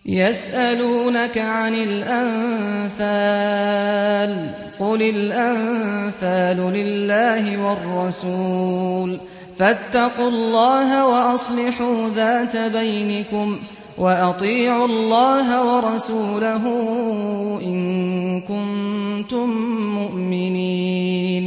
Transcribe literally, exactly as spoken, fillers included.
يسألونك عن الأنفال قل الأنفال لله والرسول فاتقوا الله وأصلحوا ذات بينكم وأطيعوا الله ورسوله إن كنتم مؤمنين